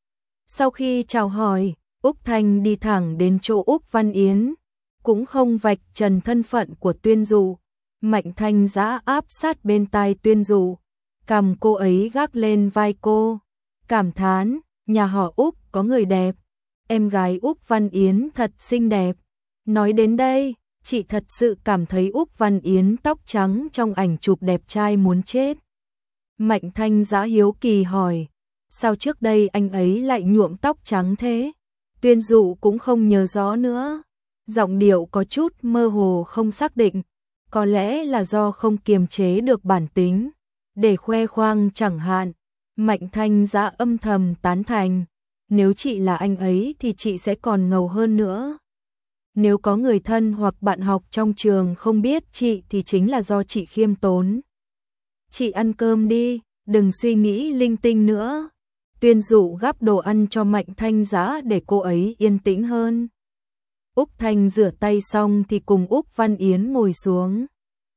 Speaker 1: Sau khi chào hỏi, Úc Thanh đi thẳng đến chỗ Úc Văn Yến, cũng không vạch trần thân phận của Tuyên Dụ. Mạnh Thanh Dã áp sát bên tai Tuyên Dụ, cầm cô ấy gác lên vai cô, cảm thán, nhà họ Úc có người đẹp, em gái Úc Văn Yến thật xinh đẹp. Nói đến đây, chị thật sự cảm thấy Úc Văn Yến tóc trắng trong ảnh chụp đẹp trai muốn chết. Mạnh Thanh Dã hiếu kỳ hỏi, sao trước đây anh ấy lại nhuộm tóc trắng thế? Tuyên Dụ cũng không nhớ rõ nữa, giọng điệu có chút mơ hồ không xác định, có lẽ là do không kiềm chế được bản tính, để khoe khoang chẳng hạn. Mạnh Thanh Dã âm thầm tán thành, nếu chị là anh ấy thì chị sẽ còn ngầu hơn nữa. Nếu có người thân hoặc bạn học trong trường không biết chị thì chính là do chị khiêm tốn. Chị ăn cơm đi, đừng suy nghĩ linh tinh nữa. Tuyên Dụ gắp đồ ăn cho Mạnh Thanh Dã để cô ấy yên tĩnh hơn. Úc Thanh rửa tay xong thì cùng Úc Văn Yến ngồi xuống,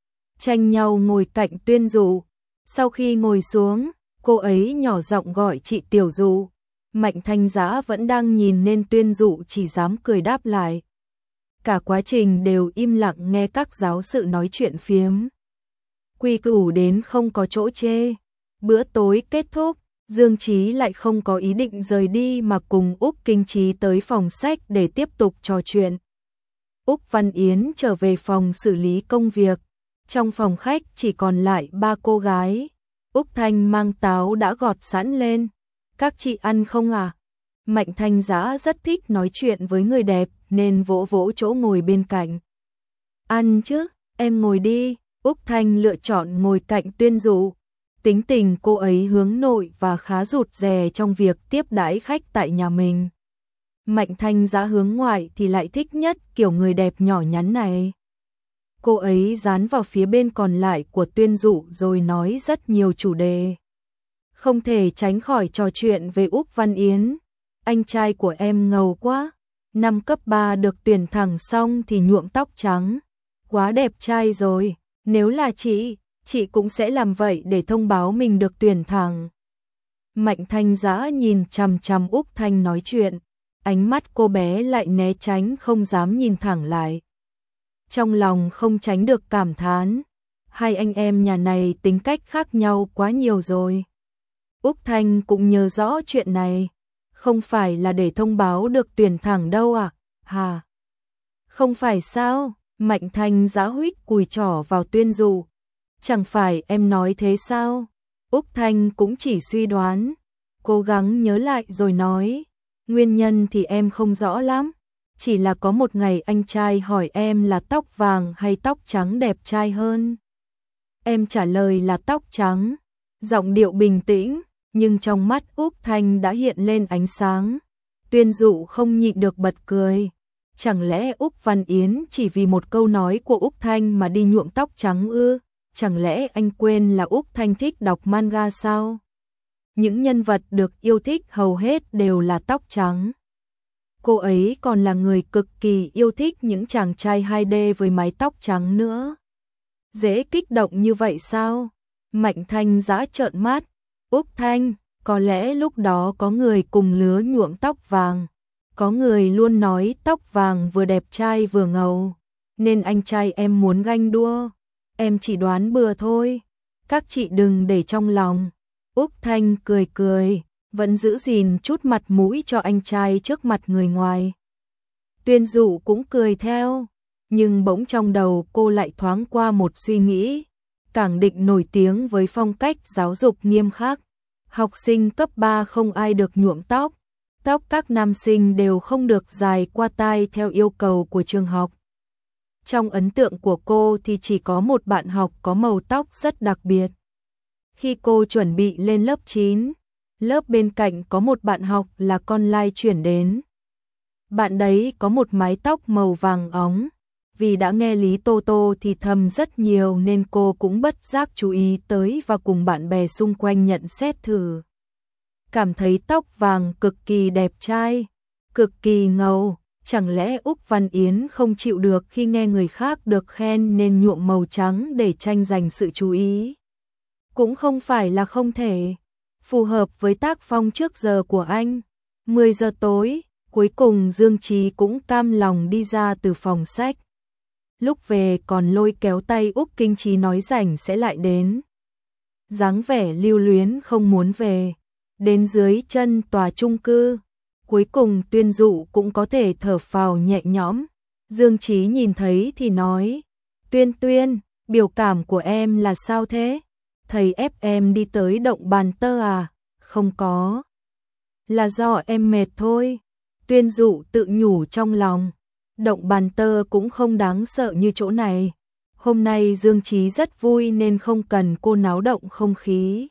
Speaker 1: tranh nhau ngồi cạnh Tuyên Dụ. Sau khi ngồi xuống, cô ấy nhỏ giọng gọi chị Tiểu Dụ. Mạnh Thanh Dã vẫn đang nhìn nên Tuyên Dụ chỉ dám cười đáp lại. Cả quá trình đều im lặng nghe các giáo sự nói chuyện phiếm. Quy củ đến không có chỗ chê. Bữa tối kết thúc, Dương Chí lại không có ý định rời đi mà cùng Úc Kinh Chí tới phòng sách để tiếp tục trò chuyện. Úc Văn Yến trở về phòng xử lý công việc. Trong phòng khách chỉ còn lại ba cô gái. Úc Thanh mang táo đã gọt sẵn lên. Các chị ăn không à? Mạnh Thanh Dã rất thích nói chuyện với người đẹp nên vỗ vỗ chỗ ngồi bên cạnh. Ăn chứ, em ngồi đi. Úc Thanh lựa chọn ngồi cạnh Tuyên Dụ. Tính tình cô ấy hướng nội và khá rụt rè trong việc tiếp đãi khách tại nhà mình. Mạnh Thanh Dã hướng ngoại thì lại thích nhất kiểu người đẹp nhỏ nhắn này. Cô ấy dán vào phía bên còn lại của Tuyên Dụ rồi nói rất nhiều chủ đề. Không thể tránh khỏi trò chuyện về Úc Văn Yến. Anh trai của em ngầu quá. Năm cấp ba được tuyển thẳng xong thì nhuộm tóc trắng. Quá đẹp trai rồi. Nếu là chị, chị cũng sẽ làm vậy để thông báo mình được tuyển thẳng. Mạnh Thanh Dã nhìn chằm chằm Úc Thanh nói chuyện. Ánh mắt cô bé lại né tránh không dám nhìn thẳng lại. Trong lòng không tránh được cảm thán. Hai anh em nhà này tính cách khác nhau quá nhiều rồi. Úc Thanh cũng nhớ rõ chuyện này. Không phải là để thông báo được tuyển thẳng đâu à? Hà? Không phải sao? Mạnh Thanh Dã huých cùi trỏ vào Tuyên Dụ. Chẳng phải em nói thế sao? Úc Thanh cũng chỉ suy đoán. Cố gắng nhớ lại rồi nói. Nguyên nhân thì em không rõ lắm. Chỉ là có một ngày anh trai hỏi em là tóc vàng hay tóc trắng đẹp trai hơn. Em trả lời là tóc trắng. Giọng điệu bình tĩnh, nhưng trong mắt Úc Thanh đã hiện lên ánh sáng. Tuyên Dụ không nhịn được bật cười. Chẳng lẽ Úc Văn Yến chỉ vì một câu nói của Úc Thanh mà đi nhuộm tóc trắng ư? Chẳng lẽ anh quên là Úc Thanh thích đọc manga sao? Những nhân vật được yêu thích hầu hết đều là tóc trắng. Cô ấy còn là người cực kỳ yêu thích những chàng trai hai D với mái tóc trắng nữa. Dễ kích động như vậy sao? Mạnh Thanh Dã trợn mắt. Úc Thanh, có lẽ lúc đó có người cùng lứa nhuộm tóc vàng. Có người luôn nói tóc vàng vừa đẹp trai vừa ngầu. Nên anh trai em muốn ganh đua. Em chỉ đoán bừa thôi. Các chị đừng để trong lòng. Úc Thanh cười cười, vẫn giữ gìn chút mặt mũi cho anh trai trước mặt người ngoài. Tuyên Dụ cũng cười theo, nhưng bỗng trong đầu cô lại thoáng qua một suy nghĩ. Cảng Định nổi tiếng với phong cách giáo dục nghiêm khắc. Học sinh cấp ba không ai được nhuộm tóc. Tóc các nam sinh đều không được dài qua tai theo yêu cầu của trường học. Trong ấn tượng của cô thì chỉ có một bạn học có màu tóc rất đặc biệt. Khi cô chuẩn bị lên lớp chín, lớp bên cạnh có một bạn học là con lai chuyển đến. Bạn đấy có một mái tóc màu vàng óng. Vì đã nghe Lý Tô Tô thì thầm rất nhiều nên cô cũng bất giác chú ý tới và cùng bạn bè xung quanh nhận xét thử. Cảm thấy tóc vàng cực kỳ đẹp trai, cực kỳ ngầu. Chẳng lẽ Úc Văn Yến không chịu được khi nghe người khác được khen nên nhuộm màu trắng để tranh giành sự chú ý? Cũng không phải là không thể. Phù hợp với tác phong trước giờ của anh. mười giờ tối, cuối cùng Dương Chí cũng cam lòng đi ra từ phòng sách. Lúc về còn lôi kéo tay Úc Kinh Chí nói rảnh sẽ lại đến. Dáng vẻ lưu luyến không muốn về. Đến dưới chân tòa chung cư. Cuối cùng Tuyên Dụ cũng có thể thở phào nhẹ nhõm. Dương Chí nhìn thấy thì nói. Tuyên Tuyên, biểu cảm của em là sao thế? Thầy ép em đi tới động bàn tơ à? Không có. Là do em mệt thôi. Tuyên Dụ tự nhủ trong lòng. Động bàn tơ cũng không đáng sợ như chỗ này. Hôm nay Dương Chí rất vui nên không cần cô náo động không khí.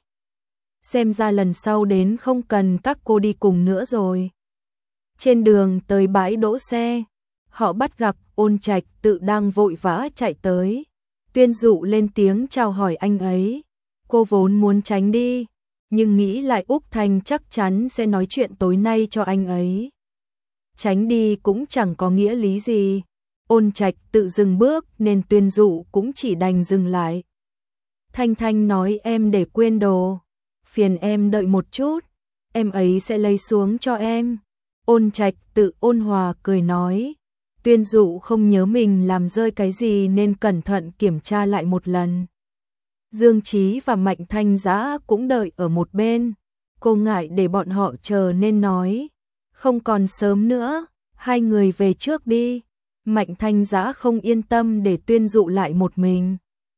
Speaker 1: Xem ra lần sau đến không cần các cô đi cùng nữa rồi. Trên đường tới bãi đỗ xe, họ bắt gặp Ôn Trạch tự đang vội vã chạy tới. Tuyên Dụ lên tiếng chào hỏi anh ấy. Cô vốn muốn tránh đi, nhưng nghĩ lại Úc Thanh chắc chắn sẽ nói chuyện tối nay cho anh ấy. Tránh đi cũng chẳng có nghĩa lý gì. Ôn Trạch tự dừng bước nên Tuyên Dụ cũng chỉ đành dừng lại. Thanh Thanh nói em để quên đồ. Phiền em đợi một chút, em ấy sẽ lấy xuống cho em. Ôn Trạch tự ôn hòa cười nói. Tuyên Dụ không nhớ mình làm rơi cái gì nên cẩn thận kiểm tra lại một lần. Dương Chí và Mạnh Thanh Dã cũng đợi ở một bên. Cô ngại để bọn họ chờ nên nói, không còn sớm nữa, hai người về trước đi. Mạnh Thanh Dã không yên tâm để Tuyên Dụ lại một mình.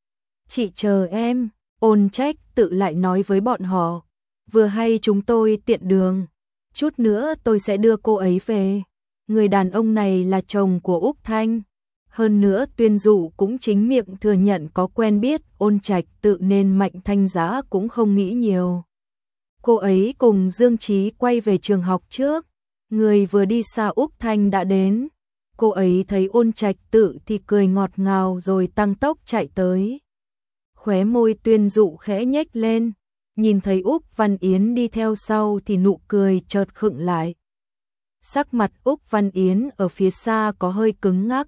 Speaker 1: Chị chờ em, Ôn Trách tự lại nói với bọn họ, vừa hay chúng tôi tiện đường, chút nữa tôi sẽ đưa cô ấy về. Người đàn ông này là chồng của Úc Thanh. Hơn nữa Tuyên Dụ cũng chính miệng thừa nhận có quen biết Ôn Trạch tự nên Mạnh Thanh Dã cũng không nghĩ nhiều. Cô ấy cùng Dương Chí quay về trường học trước, người vừa đi xa Úc Thanh đã đến. Cô ấy thấy Ôn Trạch tự thì cười ngọt ngào rồi tăng tốc chạy tới. Khóe môi Tuyên Dụ khẽ nhếch lên, nhìn thấy Úc Văn Yến đi theo sau thì nụ cười chợt khựng lại. Sắc mặt Úc Văn Yến ở phía xa có hơi cứng ngắc,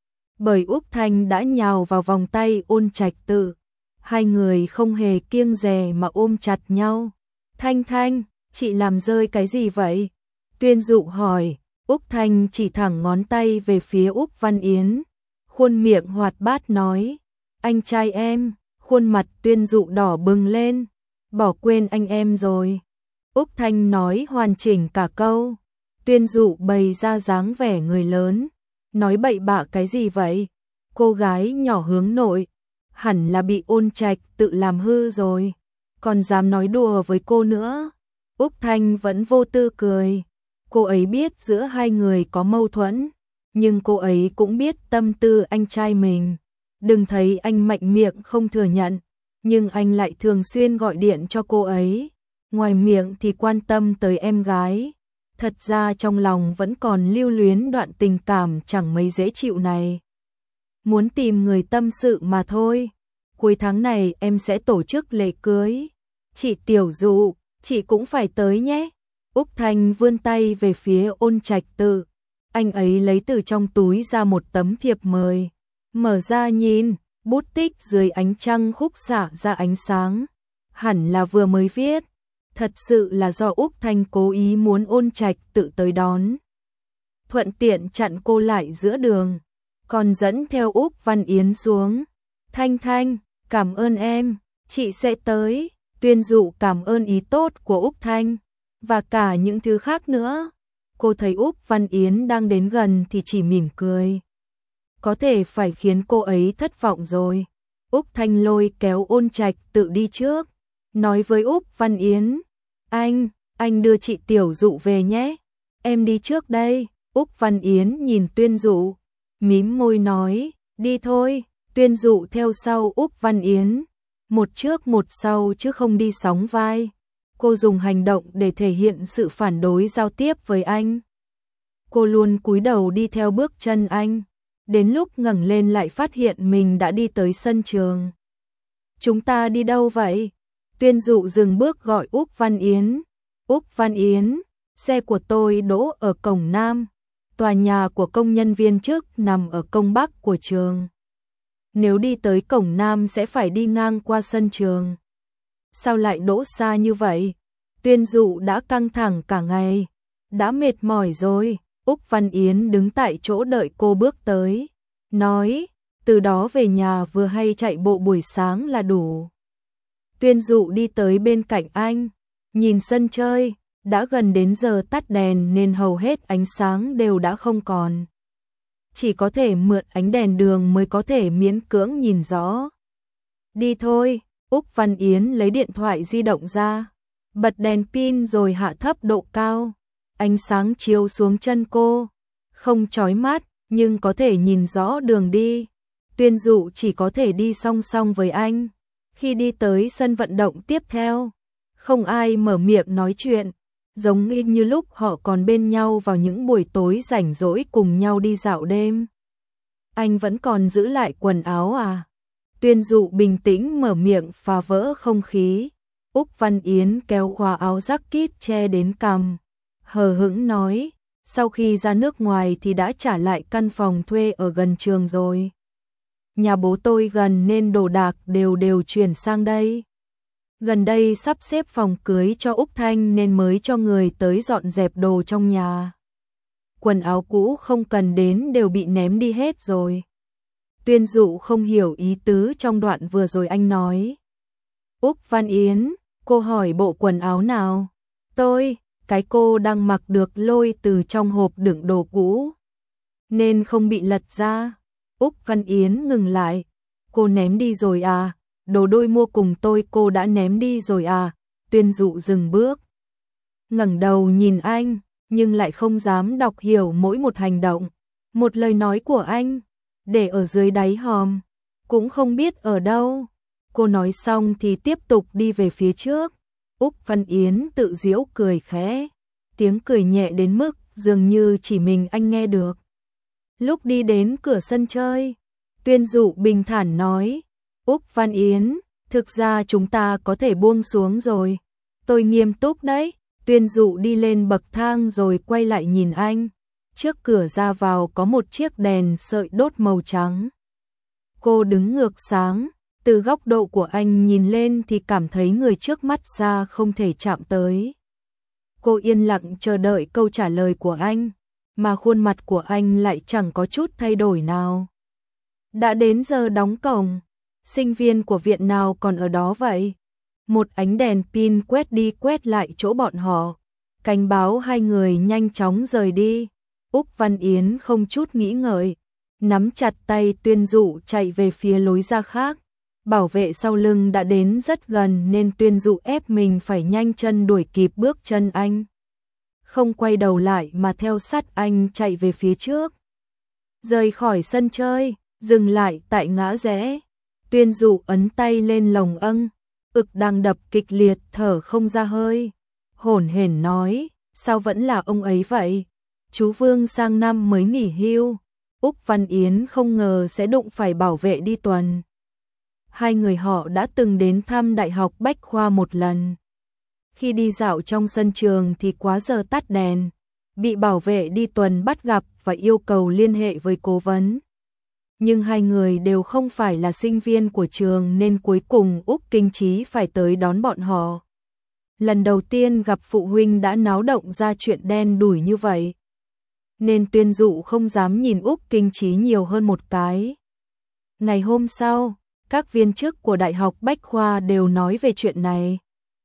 Speaker 1: bởi Úc Thanh đã nhào vào vòng tay Ôn Trạch tự. Hai người không hề kiêng dè mà ôm chặt nhau. Thanh Thanh, chị làm rơi cái gì vậy? Tuyên Dụ hỏi. Úc Thanh chỉ thẳng ngón tay về phía Úc Văn Yến, khuôn miệng hoạt bát nói, anh trai em. Khuôn mặt Tuyên Dụ đỏ bừng lên, bỏ quên anh em rồi. Úc Thanh nói hoàn chỉnh cả câu. Tuyên Dụ bày ra dáng vẻ người lớn, nói bậy bạ cái gì vậy? Cô gái nhỏ hướng nội, hẳn là bị Ôn Trạch tự làm hư rồi, còn dám nói đùa với cô nữa. Úc Thanh vẫn vô tư cười. Cô ấy biết giữa hai người có mâu thuẫn, nhưng cô ấy cũng biết tâm tư anh trai mình. Đừng thấy anh mạnh miệng không thừa nhận, nhưng anh lại thường xuyên gọi điện cho cô ấy. Ngoài miệng thì quan tâm tới em gái, thật ra trong lòng vẫn còn lưu luyến đoạn tình cảm chẳng mấy dễ chịu này. Muốn tìm người tâm sự mà thôi. Cuối tháng này em sẽ tổ chức lễ cưới. Chị Tiểu Dụ, chị cũng phải tới nhé. Úc Thanh vươn tay về phía Ôn Trạch tự. Anh ấy lấy từ trong túi ra một tấm thiệp mời. Mở ra nhìn, bút tích dưới ánh trăng khúc xạ ra ánh sáng. Hẳn là vừa mới viết. Thật sự là do Úc Thanh cố ý muốn Ôn Trạch tự tới đón, thuận tiện chặn cô lại giữa đường, còn dẫn theo Úc Văn Yến xuống. Thanh Thanh, cảm ơn em, chị sẽ tới. Tuyên Dụ cảm ơn ý tốt của Úc Thanh, và cả những thứ khác nữa. Cô thấy Úc Văn Yến đang đến gần thì chỉ mỉm cười. Có thể phải khiến cô ấy thất vọng rồi. Úc Thanh lôi kéo Ôn Trạch tự đi trước, nói với Úc Văn Yến, anh, anh đưa chị Tiểu Dụ về nhé, em đi trước đây. Úc Văn Yến nhìn Tuyên Dụ, mím môi nói, đi thôi. Tuyên Dụ theo sau Úc Văn Yến, một trước một sau chứ không đi sóng vai. Cô dùng hành động để thể hiện sự phản đối giao tiếp với anh. Cô luôn cúi đầu đi theo bước chân anh, đến lúc ngẩng lên lại phát hiện mình đã đi tới sân trường. Chúng ta đi đâu vậy? Tuyên Dụ dừng bước gọi Úc Văn Yến. Úc Văn Yến, xe của tôi đỗ ở cổng Nam. Tòa nhà của công nhân viên chức nằm ở cổng Bắc của trường. Nếu đi tới cổng Nam sẽ phải đi ngang qua sân trường. Sao lại đỗ xa như vậy? Tuyên Dụ đã căng thẳng cả ngày, đã mệt mỏi rồi. Úc Văn Yến đứng tại chỗ đợi cô bước tới, nói, từ đó về nhà vừa hay chạy bộ buổi sáng là đủ. Tuyên Dụ đi tới bên cạnh anh, nhìn sân chơi, đã gần đến giờ tắt đèn nên hầu hết ánh sáng đều đã không còn. Chỉ có thể mượn ánh đèn đường mới có thể miễn cưỡng nhìn rõ. Đi thôi. Úc Văn Yến lấy điện thoại di động ra, bật đèn pin rồi hạ thấp độ cao. Ánh sáng chiếu xuống chân cô, không chói mắt nhưng có thể nhìn rõ đường đi. Tuyên Dụ chỉ có thể đi song song với anh. Khi đi tới sân vận động tiếp theo, không ai mở miệng nói chuyện, giống như lúc họ còn bên nhau vào những buổi tối rảnh rỗi cùng nhau đi dạo đêm. Anh vẫn còn giữ lại quần áo à? Tuyên Dụ bình tĩnh mở miệng phá vỡ không khí. Úc Văn Yến kéo khóa áo jacket che đến cằm, hờ hững nói, sau khi ra nước ngoài thì đã trả lại căn phòng thuê ở gần trường rồi. Nhà bố tôi gần nên đồ đạc đều đều chuyển sang đây. Gần đây sắp xếp phòng cưới cho Úc Thanh nên mới cho người tới dọn dẹp đồ trong nhà. Quần áo cũ không cần đến đều bị ném đi hết rồi. Tuyên Dụ không hiểu ý tứ trong đoạn vừa rồi anh nói. Úc Văn Yến, cô hỏi bộ quần áo nào? Tôi, cái cô đang mặc được lôi từ trong hộp đựng đồ cũ, nên không bị lật ra. Úc Văn Yến ngừng lại. Cô ném đi rồi à? Đồ đôi mua cùng tôi cô đã ném đi rồi à? Tuyên Dụ dừng bước, ngẩng đầu nhìn anh, nhưng lại không dám đọc hiểu mỗi một hành động, một lời nói của anh, để ở dưới đáy hòm, cũng không biết ở đâu. Cô nói xong thì tiếp tục đi về phía trước. Úc Văn Yến tự giễu cười khẽ, tiếng cười nhẹ đến mức dường như chỉ mình anh nghe được. Lúc đi đến cửa sân chơi, Tuyên Dụ bình thản nói, Úc Văn Yến, thực ra chúng ta có thể buông xuống rồi. Tôi nghiêm túc đấy. Tuyên Dụ đi lên bậc thang rồi quay lại nhìn anh. Trước cửa ra vào có một chiếc đèn sợi đốt màu trắng. Cô đứng ngược sáng, từ góc độ của anh nhìn lên thì cảm thấy người trước mắt xa không thể chạm tới. Cô yên lặng chờ đợi câu trả lời của anh, mà khuôn mặt của anh lại chẳng có chút thay đổi nào. Đã đến giờ đóng cổng, sinh viên của viện nào còn ở đó vậy? Một ánh đèn pin quét đi quét lại chỗ bọn họ, cảnh báo hai người nhanh chóng rời đi. Úc Văn Yến không chút nghĩ ngợi, nắm chặt tay Tuyên Dụ chạy về phía lối ra khác. Bảo vệ sau lưng đã đến rất gần nên Tuyên Dụ ép mình phải nhanh chân đuổi kịp bước chân anh. Không quay đầu lại mà theo sát anh chạy về phía trước. Rời khỏi sân chơi, dừng lại tại ngã rẽ. Tuyên Dụ ấn tay lên lồng âng, ực đang đập kịch liệt thở không ra hơi. Hổn hển nói, sao vẫn là ông ấy vậy? Chú Vương sang năm mới nghỉ hưu. Úc Văn Yến không ngờ sẽ đụng phải bảo vệ đi tuần. Hai người họ đã từng đến thăm Đại học Bách Khoa một lần. Khi đi dạo trong sân trường thì quá giờ tắt đèn, bị bảo vệ đi tuần bắt gặp và yêu cầu liên hệ với cố vấn. Nhưng hai người đều không phải là sinh viên của trường nên cuối cùng Úc Kinh Chí phải tới đón bọn họ. Lần đầu tiên gặp phụ huynh đã náo động ra chuyện đen đủi như vậy, nên Tuyên Dụ không dám nhìn Úc Kinh Chí nhiều hơn một cái. Ngày hôm sau, các viên chức của Đại học Bách Khoa đều nói về chuyện này.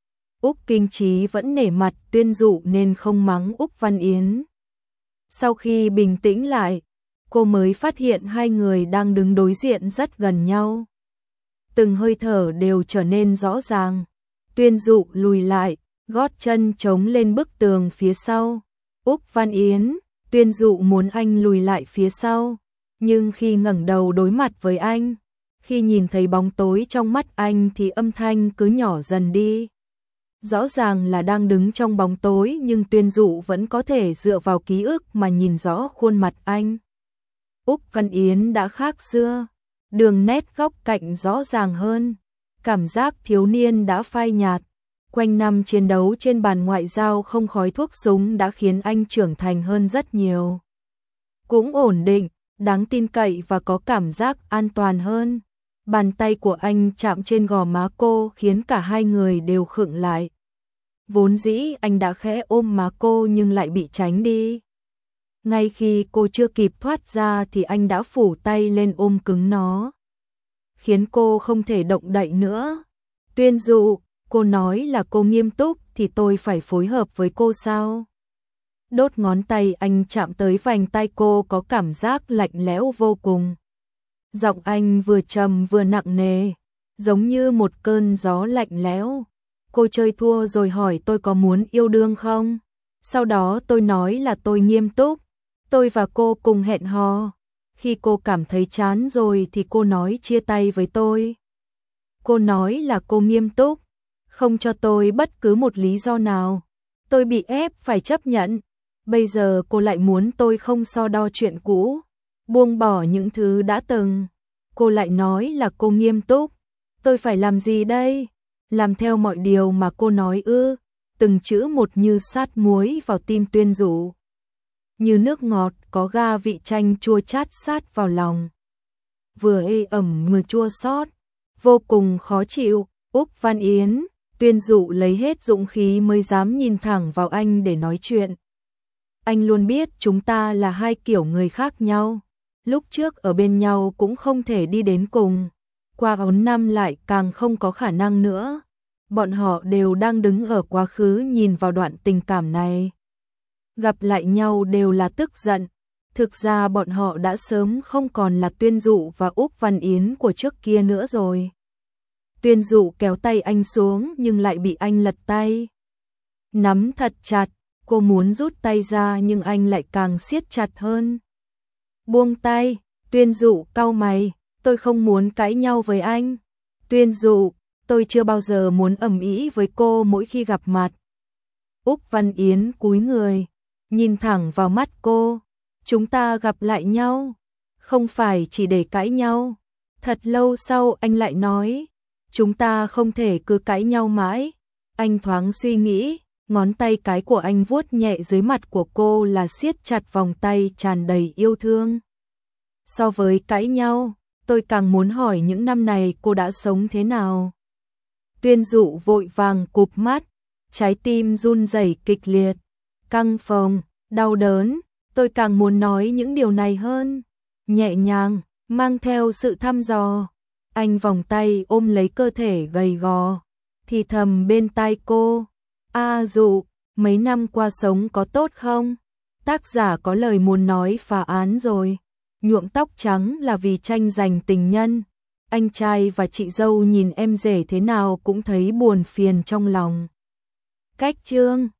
Speaker 1: Úc Kinh Chí vẫn nể mặt Tuyên Dụ nên không mắng Úc Văn Yến. Sau khi bình tĩnh lại, cô mới phát hiện hai người đang đứng đối diện rất gần nhau. Từng hơi thở đều trở nên rõ ràng. Tuyên Dụ lùi lại, gót chân chống lên bức tường phía sau. Úc Văn Yến, Tuyên Dụ muốn anh lùi lại phía sau, nhưng khi ngẩng đầu đối mặt với anh, khi nhìn thấy bóng tối trong mắt anh thì âm thanh cứ nhỏ dần đi. Rõ ràng là đang đứng trong bóng tối nhưng Tuyên Dụ vẫn có thể dựa vào ký ức mà nhìn rõ khuôn mặt anh. Úc Văn Yến đã khác xưa, đường nét góc cạnh rõ ràng hơn, cảm giác thiếu niên đã phai nhạt. Quanh năm chiến đấu trên bàn ngoại giao không khói thuốc súng đã khiến anh trưởng thành hơn rất nhiều. Cũng ổn định, đáng tin cậy và có cảm giác an toàn hơn. Bàn tay của anh chạm trên gò má cô khiến cả hai người đều khựng lại. Vốn dĩ anh đã khẽ ôm má cô nhưng lại bị tránh đi. Ngay khi cô chưa kịp thoát ra thì anh đã phủ tay lên ôm cứng nó, khiến cô không thể động đậy nữa. Tuyên Dụ, cô nói là cô nghiêm túc thì tôi phải phối hợp với cô sao? Đốt ngón tay anh chạm tới vành tai cô có cảm giác lạnh lẽo vô cùng. Giọng anh vừa trầm vừa nặng nề, giống như một cơn gió lạnh lẽo. Cô chơi thua rồi hỏi tôi có muốn yêu đương không? Sau đó tôi nói là tôi nghiêm túc, tôi và cô cùng hẹn hò. Khi cô cảm thấy chán rồi thì cô nói chia tay với tôi. Cô nói là cô nghiêm túc, không cho tôi bất cứ một lý do nào. Tôi bị ép phải chấp nhận. Bây giờ cô lại muốn tôi không so đo chuyện cũ, buông bỏ những thứ đã từng. Cô lại nói là cô nghiêm túc. Tôi phải làm gì đây? Làm theo mọi điều mà cô nói ư? Từng chữ một như sát muối vào tim Tuyên Dụ, như nước ngọt có ga vị chanh chua chát sát vào lòng. Vừa ê ẩm vừa chua xót, vô cùng khó chịu. Úc Văn Yến, Tuyên Dụ lấy hết dũng khí mới dám nhìn thẳng vào anh để nói chuyện. Anh luôn biết chúng ta là hai kiểu người khác nhau. Lúc trước ở bên nhau cũng không thể đi đến cùng, qua bốn năm lại càng không có khả năng nữa. bọn họ đều đang đứng ở quá khứ nhìn vào đoạn tình cảm này. Gặp lại nhau đều là tức giận, thực ra bọn họ đã sớm không còn là Tuyên Dụ và Úc Văn Yến của trước kia nữa rồi. Tuyên Dụ kéo tay anh xuống nhưng lại bị anh lật tay. Nắm thật chặt, cô muốn rút tay ra nhưng anh lại càng siết chặt hơn. Buông tay, Tuyên Dụ cau mày, tôi không muốn cãi nhau với anh. Tuyên Dụ, tôi chưa bao giờ muốn ầm ĩ với cô mỗi khi gặp mặt. Úc Văn Yến cúi người, nhìn thẳng vào mắt cô. Chúng ta gặp lại nhau, không phải chỉ để cãi nhau. Thật lâu sau anh lại nói, chúng ta không thể cứ cãi nhau mãi. Anh thoáng suy nghĩ, ngón tay cái của anh vuốt nhẹ dưới mặt của cô là siết chặt vòng tay tràn đầy yêu thương. So với cãi nhau, tôi càng muốn hỏi những năm này cô đã sống thế nào. Tuyên Dụ vội vàng cụp mắt, trái tim run rẩy kịch liệt, căng phồng, đau đớn. Tôi càng muốn nói những điều này hơn. Nhẹ nhàng, mang theo sự thăm dò. Anh vòng tay ôm lấy cơ thể gầy gò, thì thầm bên tai cô. A Dụ, mấy năm qua sống có tốt không? Tác giả có lời muốn nói phá án rồi. Nhuộm tóc trắng là vì tranh giành tình nhân. Anh trai và chị dâu nhìn em rể thế nào cũng thấy buồn phiền trong lòng. Cách chương